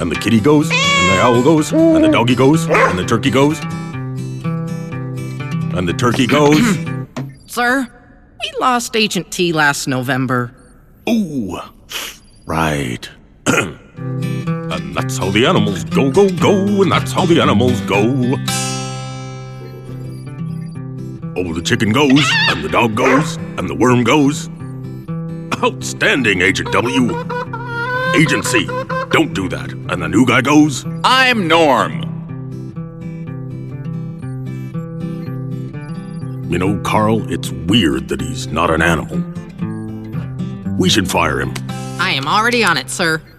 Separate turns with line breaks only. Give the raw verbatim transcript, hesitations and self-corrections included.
and the kitty goes, and the owl goes, and the doggy goes, and the turkey goes, and the turkey goes.
Sir, we lost Agent T last November.
Ooh, right. And that's how the animals go, go, go, and that's how the animals go. Oh, the chicken goes, and the dog goes, and the worm goes. Outstanding, Agent W. Agent C, don't do that. And the new guy goes,
I'm Norm.
You know, Carl, it's weird that he's not an animal. We should fire him.
I am already on it, sir.